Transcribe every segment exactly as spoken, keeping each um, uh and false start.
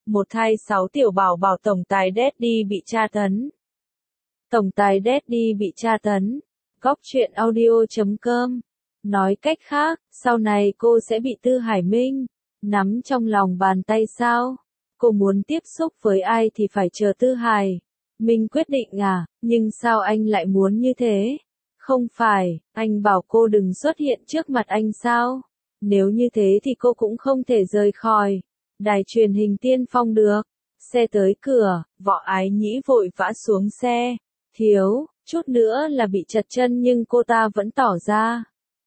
Một thai sáu tiểu bảo bảo tổng tài Daddy bị tra tấn. Tổng tài Daddy bị tra tấn. Góc truyện audio chấm com. Nói cách khác, sau này cô sẽ bị Tư Hải Minh nắm trong lòng bàn tay sao? Cô muốn tiếp xúc với ai thì phải chờ Tư Hải Minh quyết định à, nhưng sao anh lại muốn như thế? Không phải, anh bảo cô đừng xuất hiện trước mặt anh sao? Nếu như thế thì cô cũng không thể rời khỏi đài truyền hình Tiên Phong được. Xe tới cửa, Võ Ái Nhĩ vội vã xuống xe. Thiếu chút nữa là bị trật chân nhưng cô ta vẫn tỏ ra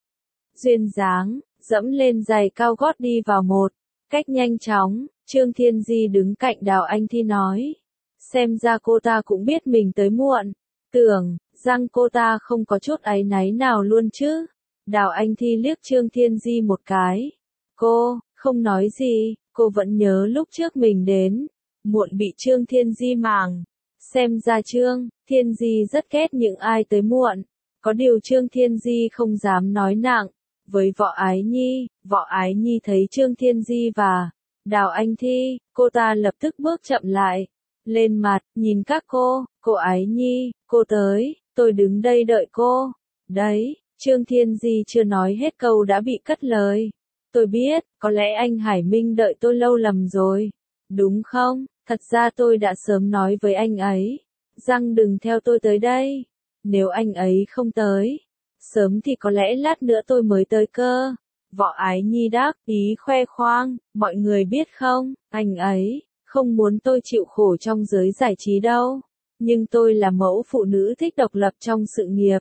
duyên dáng, dẫm lên giày cao gót đi vào một cách nhanh chóng. Trương Thiên Di đứng cạnh Đào Anh Thi nói, xem ra cô ta cũng biết mình tới muộn. Tưởng rằng cô ta không có chút áy náy nào luôn chứ. Đào Anh Thi liếc Trương Thiên Di một cái. Cô không nói gì, cô vẫn nhớ lúc trước mình đến muộn bị Trương Thiên Di màng. Xem ra Trương Thiên Di rất ghét những ai tới muộn. Có điều Trương Thiên Di không dám nói nặng với Võ Ái Nhi. Võ Ái Nhi thấy Trương Thiên Di và Đào Anh Thi, cô ta lập tức bước chậm lại lên mặt, nhìn các cô. Cô Ái Nhi, cô tới, tôi đứng đây đợi cô. Đấy, Trương Thiên Di chưa nói hết câu đã bị cất lời. Tôi biết, có lẽ anh Hải Minh đợi tôi lâu lầm rồi. Đúng không? Thật ra tôi đã sớm nói với anh ấy rằng đừng theo tôi tới đây. Nếu anh ấy không tới sớm thì có lẽ lát nữa tôi mới tới cơ. Võ Ái Nhi đáp ý khoe khoang, mọi người biết không, anh ấy không muốn tôi chịu khổ trong giới giải trí đâu. Nhưng tôi là mẫu phụ nữ thích độc lập trong sự nghiệp.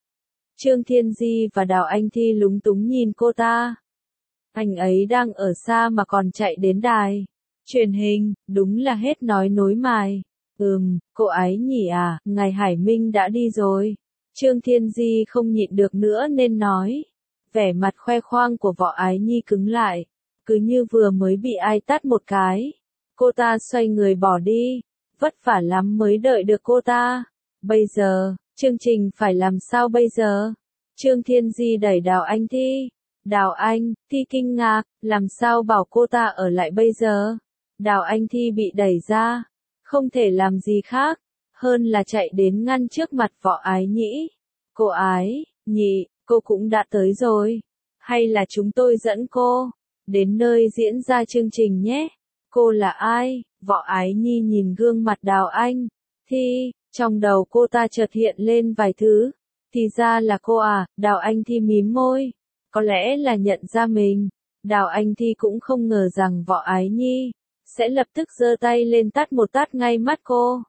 Trương Thiên Di và Đào Anh Thi lúng túng nhìn cô ta. Anh ấy đang ở xa mà còn chạy đến đài truyền hình, đúng là hết nói nối mài. Ừm, cô Ái Nhỉ à, ngài Hải Minh đã đi rồi. Trương Thiên Di không nhịn được nữa nên nói. Vẻ mặt khoe khoang của Võ Ái Nhi cứng lại, cứ như vừa mới bị ai tát một cái. Cô ta xoay người bỏ đi, vất vả lắm mới đợi được cô ta. Bây giờ, chương trình phải làm sao bây giờ? Trương Thiên Di đẩy Đào Anh Thi. Đào Anh Thi kinh ngạc, làm sao bảo cô ta ở lại bây giờ? Đào Anh Thi bị đẩy ra, không thể làm gì khác hơn là chạy đến ngăn trước mặt Võ Ái Nhĩ. Cô Ái Nhị, cô cũng đã tới rồi. Hay là chúng tôi dẫn cô đến nơi diễn ra chương trình nhé? Cô là ai? Võ Ái Nhi nhìn gương mặt Đào Anh Thi, trong đầu cô ta chợt hiện lên vài thứ. Thì ra là cô à. Đào Anh Thi mím môi, có lẽ là nhận ra mình. Đào Anh Thi cũng không ngờ rằng Võ Ái Nhi sẽ lập tức giơ tay lên tát một tát ngay mắt cô.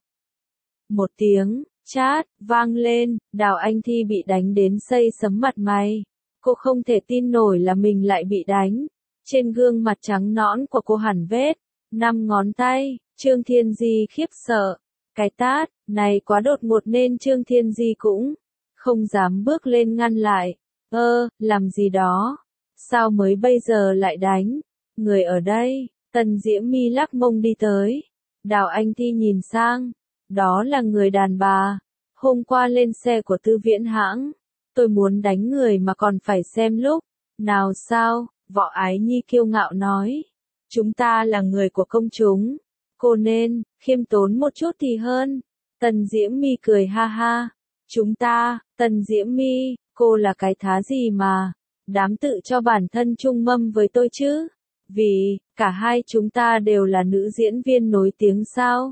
Một tiếng chát vang lên, Đào Anh Thi bị đánh đến xây sấm mặt mày. Cô không thể tin nổi là mình lại bị đánh. Trên gương mặt trắng nõn của cô hẳn vết năm ngón tay. Trương Thiên Di khiếp sợ. Cái tát này quá đột ngột nên Trương Thiên Di cũng không dám bước lên ngăn lại. Ơ, làm gì đó? Sao mới bây giờ lại đánh? Người ở đây? Tần Diễm My lắc mông đi tới. Đào Anh Thi nhìn sang. Đó là người đàn bà hôm qua lên xe của Tư Viễn Hãng. Tôi muốn đánh người mà còn phải xem lúc nào sao? Võ Ái Nhi kiêu ngạo nói. Chúng ta là người của công chúng. Cô nên khiêm tốn một chút thì hơn. Tần Diễm My cười ha ha. Chúng ta, Tần Diễm My, cô là cái thá gì mà dám tự cho bản thân chung mâm với tôi chứ? Vì cả hai chúng ta đều là nữ diễn viên nổi tiếng sao?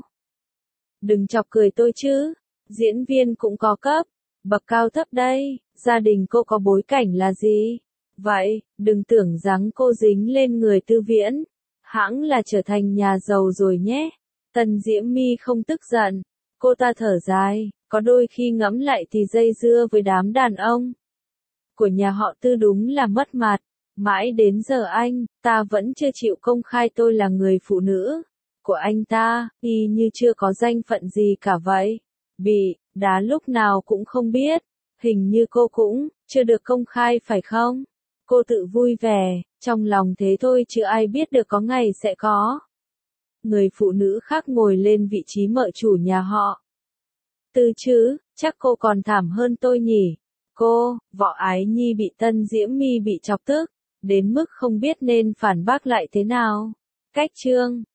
Đừng chọc cười tôi chứ. Diễn viên cũng có cấp bậc cao thấp đây. Gia đình cô có bối cảnh là gì? Vậy, đừng tưởng rằng cô dính lên người Tư Viễn Hãng là trở thành nhà giàu rồi nhé. Tần Diễm My không tức giận. Cô ta thở dài. Có đôi khi ngẫm lại thì dây dưa với đám đàn ông của nhà họ Tư đúng là mất mặt. Mãi đến giờ anh ta vẫn chưa chịu công khai tôi là người phụ nữ của anh ta, y như chưa có danh phận gì cả vậy. Bị đá lúc nào cũng không biết. Hình như cô cũng chưa được công khai phải không? Cô tự vui vẻ trong lòng thế thôi chứ ai biết được có ngày sẽ có người phụ nữ khác ngồi lên vị trí mợ chủ nhà họ Tư chứ. Chắc cô còn thảm hơn tôi nhỉ? Cô, Võ Ái Nhi bị Tân Diễm My bị chọc tức đến mức không biết nên phản bác lại thế nào. Cách Trương